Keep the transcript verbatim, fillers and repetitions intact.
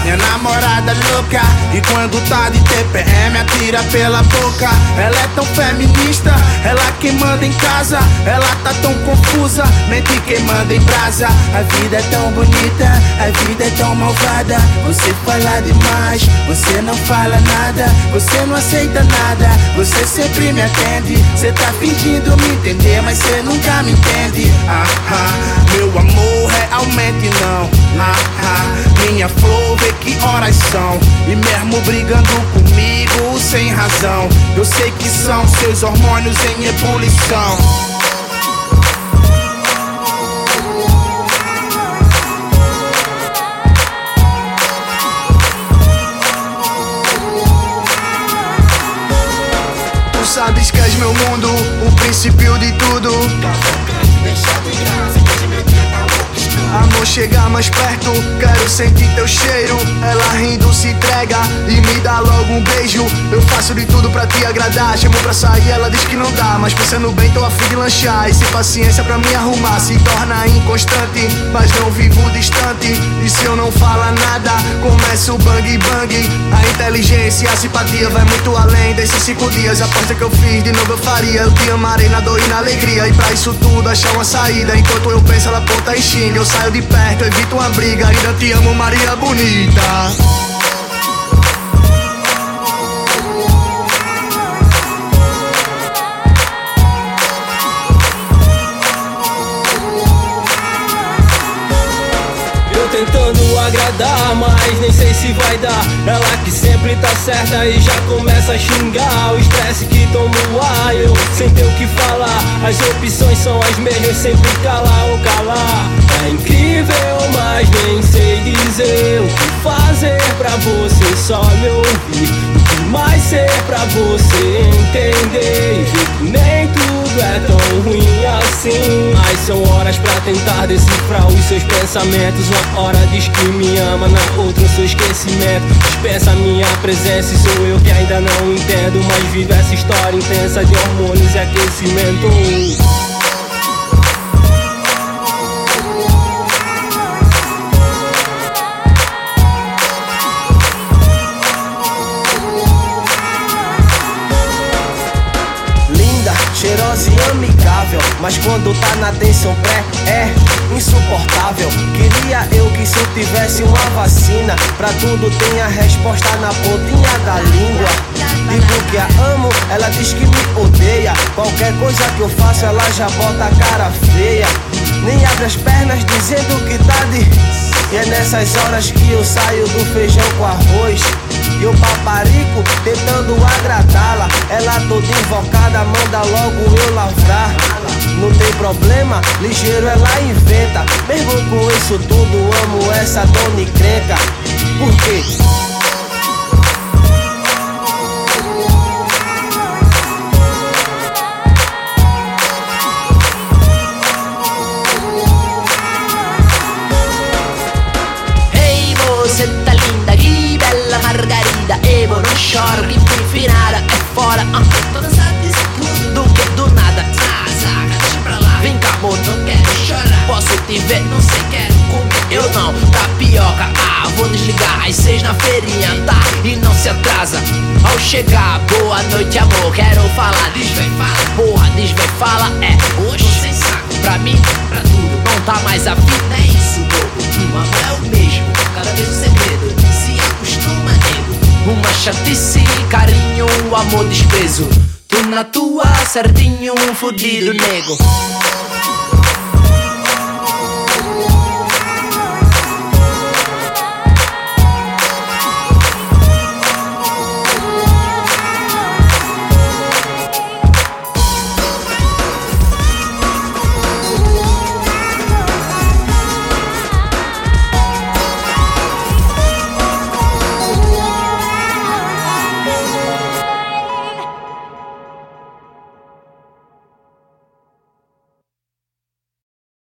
minha namorada louca. E quando tá de T P M atira pela boca. Ela é tão feminista, ela que manda em casa. Ela tá tão confusa, mente quem manda em brasa. A vida é tão bonita, a vida é tão malvada. Você fala demais, você não fala nada. Você não aceita nada, você sempre me atende. Você tá fingindo me entender, mas você nunca me entende. Ah, ah, meu amor, realmente não. Ah, ah, minha flor, vê que horas são. E mesmo brigando comigo sem razão, eu sei que são seus hormônios em ebulição. Tu sabes que és meu mundo, o princípio de tudo. Amor, chega mais perto, quero sentir teu cheiro. Ela rindo se entrega e me dá logo um beijo. Eu faço de tudo pra te agradar. Chamo pra sair, ela diz que não dá, mas pensando bem tô a fim de lanchar. E sem paciência pra me arrumar se torna inconstante, mas não vivo distante. E se eu não falar nada, começa o bang bang. A inteligência e a simpatia vai muito além desses cinco dias. A aposta que eu fiz, de novo eu faria. Eu te amarei na dor e na alegria. E pra isso tudo achar uma saída. Enquanto eu penso, ela aponta e xinga. Eu saio de perto, evito uma briga. Ainda te amo, Maria Bonita. Eu tentando agradar, mas nem sei se vai dar. Ela que sempre tá certa e já começa a xingar. O estresse que toma o ar, eu sem ter o que falar. As opções são as mesmas, sempre calar ou calar. É incrível, mas nem sei dizer o que fazer pra você só me ouvir. O que mais ser pra você entender e ver que nem tudo é tão ruim assim. Mas são horas pra tentar decifrar os seus pensamentos. Uma hora diz que me ama, na outra eu sou esquecimento. Dispensa minha presença e sou eu que ainda não entendo. Mas vivo essa história intensa de hormônios e aquecimento. Cheirosa e amigável, mas quando tá na tensão pré é insuportável. Queria eu que se eu tivesse uma vacina pra tudo tem a resposta na pontinha da língua. Digo que a amo, ela diz que me odeia. Qualquer coisa que eu faço ela já bota a cara feia. Nem abre as pernas dizendo que tá de... E é nessas horas que eu saio do feijão com arroz. E o paparico tentando agradá-la. Ela toda invocada, manda logo eu lavrar. Não tem problema, ligeiro ela inventa. Mesmo com isso tudo, amo essa dona encrenca. Por quê? Você tá linda, que bela margarida. Evo, não choro, que fui nada. É fora, uh. Tô cansado disso tudo, do que do nada. Ah, saca, deixa pra lá. Vem cá, amor, não quero chorar. Posso te ver, não sei, quero comer. Eu não, tapioca, ah, vou desligar às seis na feirinha, tá? E não se atrasa ao chegar. Boa noite, amor, quero falar. Diz, vem, fala. Porra, diz, vem, fala. É, hoje sem saco. Pra mim, pra tudo, não tá mais afim. Nem isso, bobo. Hum, amor é o mesmo. Cada vez um segredo, se acostuma, nego. Uma chatice, carinho, amor, desprezo. Tu na tua, certinho, um fudido, nego.